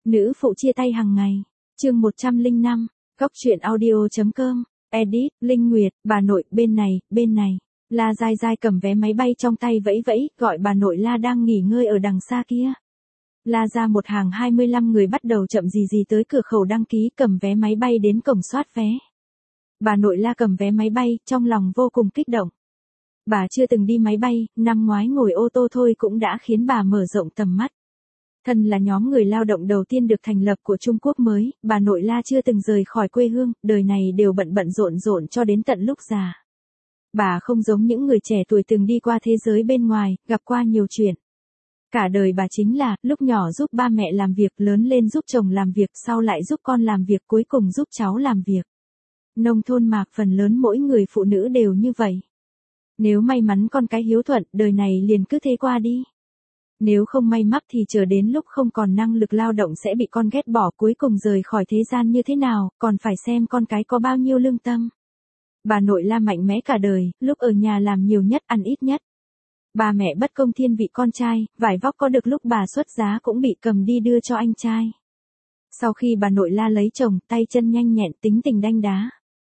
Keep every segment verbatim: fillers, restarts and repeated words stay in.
Nữ phụ chia tay hàng ngày. Chương một trăm lẻ năm, góc truyện audio.com, edit, Linh Nguyệt, bà nội, bên này, bên này. La Giai Giai cầm vé máy bay trong tay vẫy vẫy, gọi bà nội La đang nghỉ ngơi ở đằng xa kia. La ra một hàng hai mươi lăm người bắt đầu chậm gì gì tới cửa khẩu đăng ký cầm vé máy bay đến cổng soát vé. Bà nội La cầm vé máy bay, trong lòng vô cùng kích động. Bà chưa từng đi máy bay, năm ngoái ngồi ô tô thôi cũng đã khiến bà mở rộng tầm mắt. Thân là nhóm người lao động đầu tiên được thành lập của Trung Quốc mới, bà nội La chưa từng rời khỏi quê hương, đời này đều bận bận rộn rộn cho đến tận lúc già. Bà không giống những người trẻ tuổi từng đi qua thế giới bên ngoài, gặp qua nhiều chuyện. Cả đời bà chính là, lúc nhỏ giúp ba mẹ làm việc, lớn lên giúp chồng làm việc, sau lại giúp con làm việc, cuối cùng giúp cháu làm việc. Nông thôn mà, phần lớn mỗi người phụ nữ đều như vậy. Nếu may mắn con cái hiếu thuận, đời này liền cứ thế qua đi. Nếu không may mắc thì chờ đến lúc không còn năng lực lao động sẽ bị con ghét bỏ, cuối cùng rời khỏi thế gian như thế nào, còn phải xem con cái có bao nhiêu lương tâm. Bà nội La mạnh mẽ cả đời, lúc ở nhà làm nhiều nhất, ăn ít nhất. Bà mẹ bất công thiên vị con trai, vải vóc có được lúc bà xuất giá cũng bị cầm đi đưa cho anh trai. Sau khi bà nội La lấy chồng, tay chân nhanh nhẹn, tính tình đanh đá.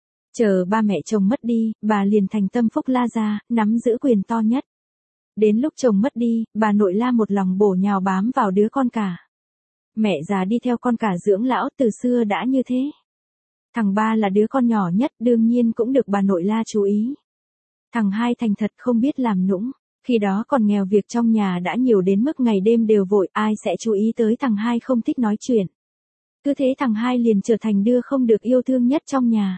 Chờ ba mẹ chồng mất đi, bà liền thành tâm phúc La gia, nắm giữ quyền to nhất. Đến lúc chồng mất đi, bà nội La một lòng bổ nhào bám vào đứa con cả. Mẹ già đi theo con cả dưỡng lão, từ xưa đã như thế. Thằng ba là đứa con nhỏ nhất, đương nhiên cũng được bà nội La chú ý. Thằng hai thành thật không biết làm nũng, khi đó còn nghèo, việc trong nhà đã nhiều đến mức ngày đêm đều vội, ai sẽ chú ý tới thằng hai không thích nói chuyện. Cứ thế thằng hai liền trở thành đứa không được yêu thương nhất trong nhà.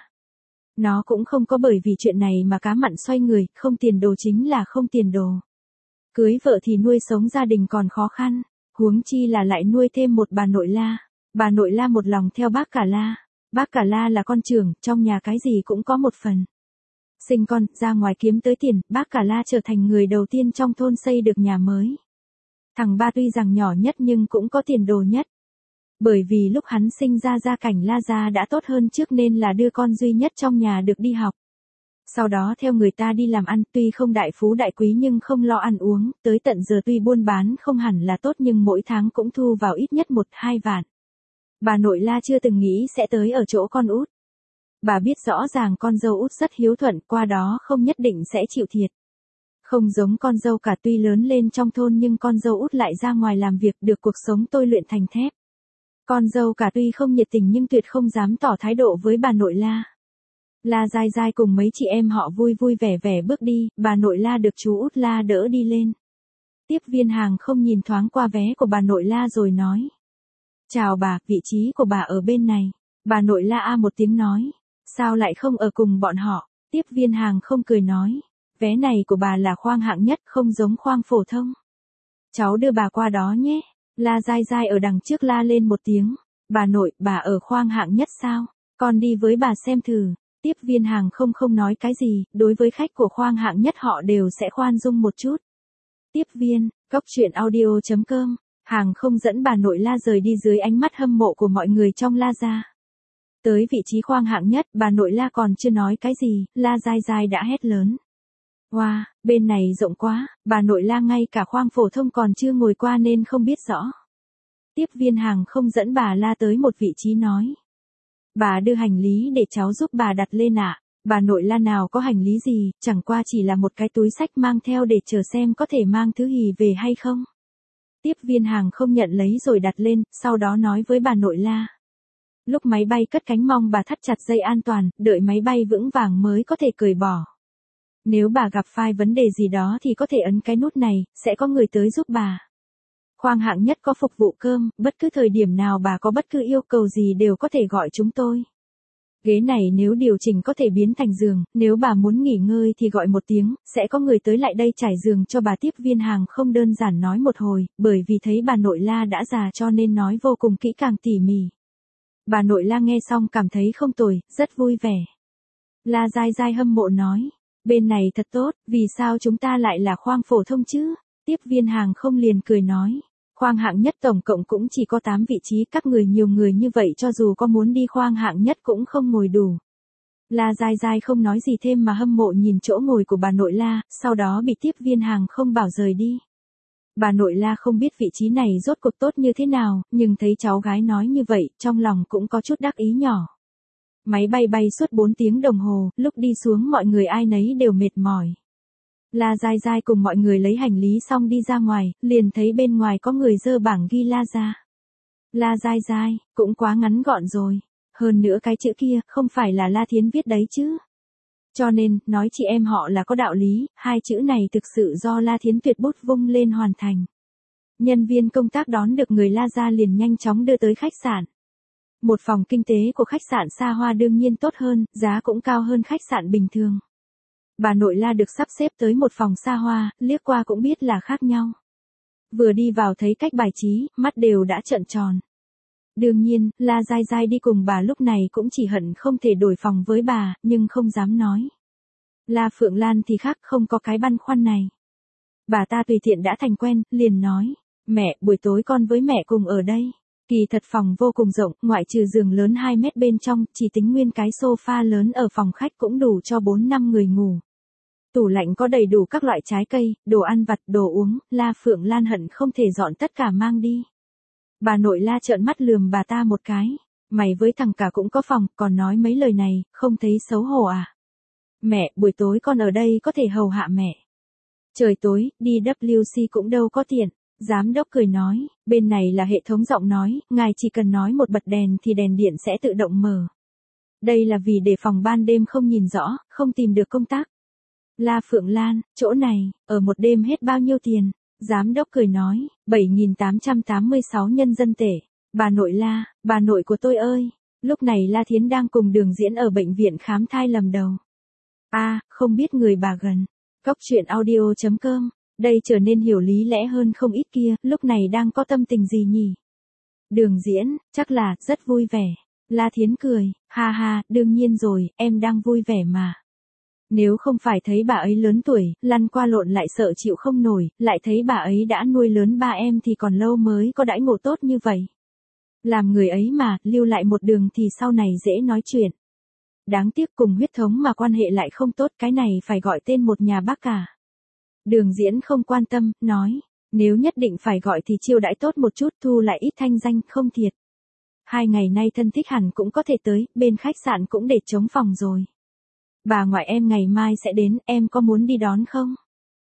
Nó cũng không có bởi vì chuyện này mà cá mặn xoay người, không tiền đồ chính là không tiền đồ. Cưới vợ thì nuôi sống gia đình còn khó khăn, huống chi là lại nuôi thêm một bà nội La. Bà nội La một lòng theo bác cả La. Bác cả La là con trưởng, trong nhà cái gì cũng có một phần. Sinh con, ra ngoài kiếm tới tiền, bác cả La trở thành người đầu tiên trong thôn xây được nhà mới. Thằng ba tuy rằng nhỏ nhất nhưng cũng có tiền đồ nhất. Bởi vì lúc hắn sinh ra gia cảnh La gia đã tốt hơn trước nên là đưa con duy nhất trong nhà được đi học. Sau đó theo người ta đi làm ăn, tuy không đại phú đại quý nhưng không lo ăn uống, tới tận giờ tuy buôn bán không hẳn là tốt nhưng mỗi tháng cũng thu vào ít nhất một hai vạn. Bà nội La chưa từng nghĩ sẽ tới ở chỗ con út. Bà biết rõ ràng con dâu út rất hiếu thuận, qua đó không nhất định sẽ chịu thiệt. Không giống con dâu cả, tuy lớn lên trong thôn nhưng con dâu út lại ra ngoài làm việc, được cuộc sống tôi luyện thành thép. Con dâu cả tuy không nhiệt tình nhưng tuyệt không dám tỏ thái độ với bà nội La. La Giai Giai cùng mấy chị em họ vui vui vẻ vẻ bước đi, bà nội La được chú út La đỡ đi lên. Tiếp viên hàng không nhìn thoáng qua vé của bà nội La rồi nói. Chào bà, vị trí của bà ở bên này. Bà nội La a một tiếng nói. Sao lại không ở cùng bọn họ? Tiếp viên hàng không cười nói. Vé này của bà là khoang hạng nhất, không giống khoang phổ thông. Cháu đưa bà qua đó nhé. La Giai Giai ở đằng trước la lên một tiếng. Bà nội, bà ở khoang hạng nhất sao? Con đi với bà xem thử. Tiếp viên hàng không không nói cái gì, đối với khách của khoang hạng nhất họ đều sẽ khoan dung một chút. Tiếp viên, góc truyện audio.com, hàng không dẫn bà nội La rời đi dưới ánh mắt hâm mộ của mọi người trong La gia. Tới vị trí khoang hạng nhất, bà nội La còn chưa nói cái gì, La Giai Giai đã hét lớn. Wow, bên này rộng quá, bà nội La ngay cả khoang phổ thông còn chưa ngồi qua nên không biết rõ. Tiếp viên hàng không dẫn bà La tới một vị trí nói. Bà đưa hành lý để cháu giúp bà đặt lên ạ. À. Bà nội La nào có hành lý gì, chẳng qua chỉ là một cái túi xách mang theo để chờ xem có thể mang thứ gì về hay không. Tiếp viên hàng không nhận lấy rồi đặt lên, sau đó nói với bà nội La. Lúc máy bay cất cánh mong bà thắt chặt dây an toàn, đợi máy bay vững vàng mới có thể cởi bỏ. Nếu bà gặp phải vấn đề gì đó thì có thể ấn cái nút này, sẽ có người tới giúp bà. Khoang hạng nhất có phục vụ cơm, bất cứ thời điểm nào bà có bất cứ yêu cầu gì đều có thể gọi chúng tôi. Ghế này nếu điều chỉnh có thể biến thành giường, nếu bà muốn nghỉ ngơi thì gọi một tiếng, sẽ có người tới lại đây trải giường cho bà. Tiếp viên hàng không đơn giản nói một hồi, bởi vì thấy bà nội La đã già cho nên nói vô cùng kỹ càng tỉ mỉ. Bà nội La nghe xong cảm thấy không tồi, rất vui vẻ. La Giai Giai hâm mộ nói, bên này thật tốt, vì sao chúng ta lại là khoang phổ thông chứ? Tiếp viên hàng không liền cười nói. Khoang hạng nhất tổng cộng cũng chỉ có tám vị trí, các người nhiều người như vậy cho dù có muốn đi khoang hạng nhất cũng không ngồi đủ. La Giai Giai không nói gì thêm mà hâm mộ nhìn chỗ ngồi của bà nội La, sau đó bị tiếp viên hàng không bảo rời đi. Bà nội La không biết vị trí này rốt cuộc tốt như thế nào, nhưng thấy cháu gái nói như vậy, trong lòng cũng có chút đắc ý nhỏ. Máy bay bay suốt bốn tiếng đồng hồ, lúc đi xuống mọi người ai nấy đều mệt mỏi. La Giai Giai cùng mọi người lấy hành lý xong đi ra ngoài, liền thấy bên ngoài có người giơ bảng ghi La ra. La Giai Giai, cũng quá ngắn gọn rồi. Hơn nữa cái chữ kia, không phải là La Thiến viết đấy chứ. Cho nên, nói chị em họ là có đạo lý, hai chữ này thực sự do La Thiến tuyệt bút vung lên hoàn thành. Nhân viên công tác đón được người La ra liền nhanh chóng đưa tới khách sạn. Một phòng kinh tế của khách sạn xa hoa đương nhiên tốt hơn, giá cũng cao hơn khách sạn bình thường. Bà nội La được sắp xếp tới một phòng xa hoa, liếc qua cũng biết là khác nhau. Vừa đi vào thấy cách bài trí, mắt đều đã trợn tròn. Đương nhiên, La Giai Giai đi cùng bà lúc này cũng chỉ hận không thể đổi phòng với bà, nhưng không dám nói. La Phượng Lan thì khác, không có cái băn khoăn này. Bà ta tùy tiện đã thành quen, liền nói, mẹ, buổi tối con với mẹ cùng ở đây. Kỳ thật phòng vô cùng rộng, ngoại trừ giường lớn hai mét bên trong, chỉ tính nguyên cái sofa lớn ở phòng khách cũng đủ cho bốn năm người ngủ. Tủ lạnh có đầy đủ các loại trái cây, đồ ăn vặt, đồ uống, La Phượng Lan hận không thể dọn tất cả mang đi. Bà nội La trợn mắt lườm bà ta một cái, mày với thằng cả cũng có phòng, còn nói mấy lời này, không thấy xấu hổ à? Mẹ, buổi tối con ở đây có thể hầu hạ mẹ. Trời tối, đi W C cũng đâu có tiện. Giám đốc cười nói, bên này là hệ thống giọng nói, ngài chỉ cần nói một bật đèn thì đèn điện sẽ tự động mở. Đây là vì để phòng ban đêm không nhìn rõ, không tìm được công tác. La Phượng Lan, chỗ này, ở một đêm hết bao nhiêu tiền? Giám đốc cười nói, bảy nghìn tám trăm tám mươi sáu nhân dân tệ. Bà nội La, bà nội của tôi ơi. Lúc này La Thiến đang cùng Đường Diễn ở bệnh viện khám thai lầm đầu. A, à, không biết người bà gần. Cóc truyện audio chấm com. Đây trở nên hiểu lý lẽ hơn không ít kia, lúc này đang có tâm tình gì nhỉ? Đường Diễn, chắc là, rất vui vẻ. La Thiến cười, ha ha, đương nhiên rồi, em đang vui vẻ mà. Nếu không phải thấy bà ấy lớn tuổi, lăn qua lộn lại sợ chịu không nổi, lại thấy bà ấy đã nuôi lớn ba em thì còn lâu mới có đãi ngộ tốt như vậy. Làm người ấy mà, lưu lại một đường thì sau này dễ nói chuyện. Đáng tiếc cùng huyết thống mà quan hệ lại không tốt, cái này phải gọi tên một nhà bác cả. Đường Diễn không quan tâm, nói, nếu nhất định phải gọi thì chiêu đãi tốt một chút, thu lại ít thanh danh, không thiệt. Hai ngày nay thân thích hẳn cũng có thể tới, bên khách sạn cũng để trống phòng rồi. Bà ngoại em ngày mai sẽ đến, em có muốn đi đón không?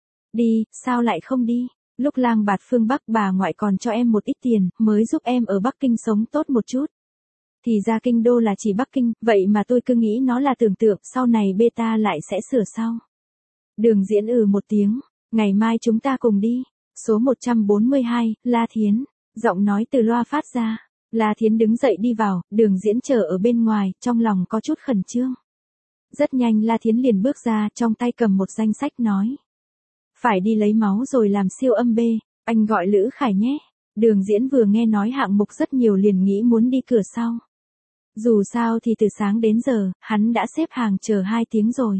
Đi, sao lại không đi? Lúc lang bạt phương Bắc bà ngoại còn cho em một ít tiền, mới giúp em ở Bắc Kinh sống tốt một chút. Thì ra kinh đô là chỉ Bắc Kinh, vậy mà tôi cứ nghĩ nó là tưởng tượng, sau này beta lại sẽ sửa sau. Đường Diễn ừ một tiếng, ngày mai chúng ta cùng đi. Số một trăm bốn mươi hai, La Thiến. Giọng nói từ loa phát ra. La Thiến đứng dậy đi vào, Đường Diễn chờ ở bên ngoài, trong lòng có chút khẩn trương. Rất nhanh La Thiến liền bước ra, trong tay cầm một danh sách nói. Phải đi lấy máu rồi làm siêu âm B, anh gọi Lữ Khải nhé. Đường Diễn vừa nghe nói hạng mục rất nhiều liền nghĩ muốn đi cửa sau. Dù sao thì từ sáng đến giờ, hắn đã xếp hàng chờ hai tiếng rồi.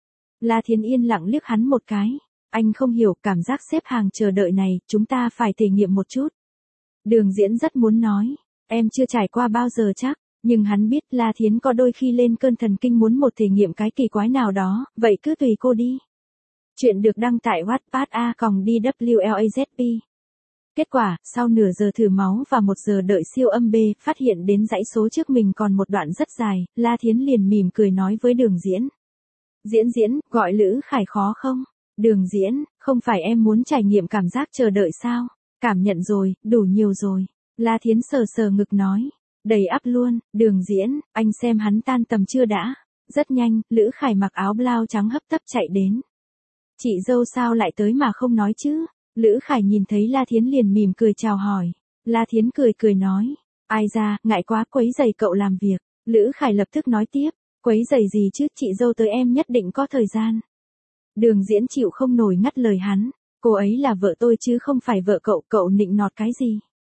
La Thiến yên lặng liếc hắn một cái. Anh không hiểu cảm giác xếp hàng chờ đợi này, chúng ta phải thể nghiệm một chút. Đường Diễn rất muốn nói, em chưa trải qua bao giờ chắc, nhưng hắn biết La Thiến có đôi khi lên cơn thần kinh muốn một thể nghiệm cái kỳ quái nào đó, vậy cứ tùy cô đi. Chuyện được đăng tại Wattpad a còng D W L A Z P. Kết quả, sau nửa giờ thử máu và một giờ đợi siêu âm B, phát hiện đến dãy số trước mình còn một đoạn rất dài, La Thiến liền mỉm cười nói với Đường Diễn. Diễn Diễn, gọi Lữ Khải khó không? Đường Diễn, không phải em muốn trải nghiệm cảm giác chờ đợi sao? Cảm nhận rồi, đủ nhiều rồi. La Thiến sờ sờ ngực nói. Đầy ắp luôn, Đường Diễn, anh xem hắn tan tầm chưa đã. Rất nhanh, Lữ Khải mặc áo blau trắng hấp tấp chạy đến. Chị dâu sao lại tới mà không nói chứ? Lữ Khải nhìn thấy La Thiến liền mỉm cười chào hỏi. La Thiến cười cười nói. Ai ra, ngại quá quấy giày cậu làm việc. Lữ Khải lập tức nói tiếp. Quấy giày gì chứ, chị dâu tới em nhất định có thời gian. Đường Diễn chịu không nổi ngắt lời hắn. Cô ấy là vợ tôi chứ không phải vợ cậu, cậu nịnh nọt cái gì?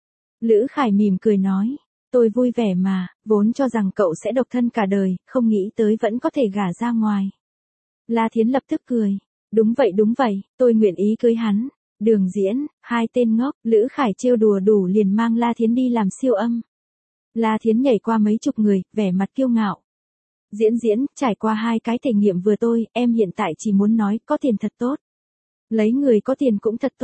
Lữ Khải mỉm cười nói. Tôi vui vẻ mà, vốn cho rằng cậu sẽ độc thân cả đời, không nghĩ tới vẫn có thể gả ra ngoài. La Thiến lập tức cười. Đúng vậy đúng vậy, tôi nguyện ý cưới hắn. Đường Diễn, hai tên ngốc, Lữ Khải trêu đùa đủ liền mang La Thiến đi làm siêu âm. La Thiến nhảy qua mấy chục người, vẻ mặt kiêu ngạo. Diễn Diễn, trải qua hai cái thể nghiệm vừa tôi, em hiện tại chỉ muốn nói, có tiền thật tốt. Lấy người có tiền cũng thật tốt.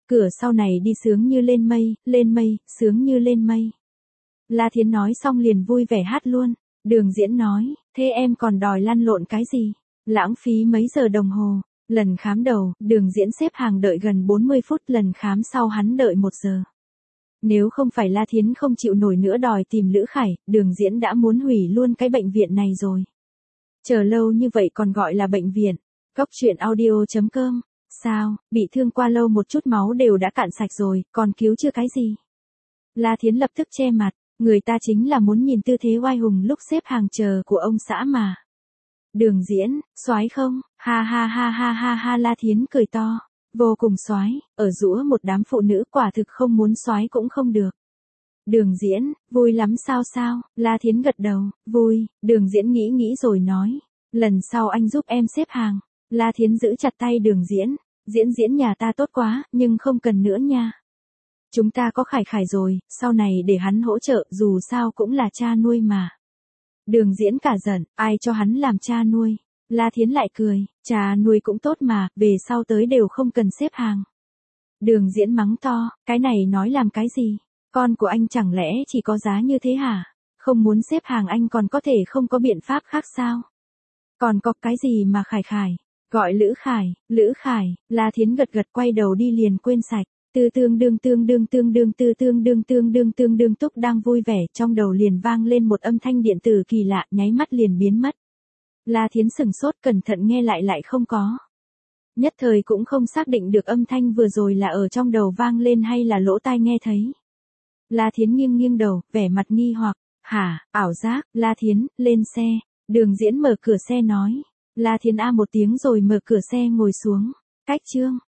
cửa sau này đi sướng như lên mây, lên mây, sướng như lên mây. La Thiến nói xong liền vui vẻ hát luôn. Đường Diễn nói, thế em còn đòi lăn lộn cái gì? Lãng phí mấy giờ đồng hồ. Lần khám đầu, Đường Diễn xếp hàng đợi gần bốn mươi phút, lần khám sau hắn đợi một giờ. Nếu không phải La Thiến không chịu nổi nữa đòi tìm Lữ Khải, Đường Diễn đã muốn hủy luôn cái bệnh viện này rồi. Chờ lâu như vậy còn gọi là bệnh viện. Góc truyện audio chấm com. Sao, bị thương qua lâu một chút máu đều đã cạn sạch rồi, còn cứu chưa cái gì? La Thiến lập tức che mặt, người ta chính là muốn nhìn tư thế oai hùng lúc xếp hàng chờ của ông xã mà. Đường Diễn, soái không? Ha ha ha ha ha ha, La Thiến cười to, vô cùng soái, ở giữa một đám phụ nữ quả thực không muốn soái cũng không được. Đường Diễn, vui lắm sao sao? La Thiến gật đầu, vui. Đường Diễn nghĩ nghĩ rồi nói, lần sau anh giúp em xếp hàng. La Thiến giữ chặt tay Đường Diễn, Diễn Diễn nhà ta tốt quá, nhưng không cần nữa nha. Chúng ta có Khải Khải rồi, sau này để hắn hỗ trợ, dù sao cũng là cha nuôi mà. Đường Diễn cả giận, ai cho hắn làm cha nuôi? La Thiến lại cười, cha nuôi cũng tốt mà, về sau tới đều không cần xếp hàng. Đường Diễn mắng to, cái này nói làm cái gì? Con của anh chẳng lẽ chỉ có giá như thế hả? Không muốn xếp hàng anh còn có thể không có biện pháp khác sao? Còn có cái gì mà Khải Khải? Gọi Lữ Khải, Lữ Khải. La Thiến gật gật quay đầu đi liền quên sạch. Tư tương đương tương đương tương đương tư tương đương tương đương tương đương Túc đang vui vẻ, trong đầu liền vang lên một âm thanh điện tử kỳ lạ, nháy mắt liền biến mất. La Thiến sửng sốt, cẩn thận nghe lại lại không có. Nhất thời cũng không xác định được âm thanh vừa rồi là ở trong đầu vang lên hay là lỗ tai nghe thấy. La Thiến nghiêng nghiêng đầu, vẻ mặt nghi hoặc, hả, ảo giác. La Thiến, lên xe. Đường Diễn mở cửa xe nói. La Thiến a một tiếng rồi mở cửa xe ngồi xuống. Cách chương.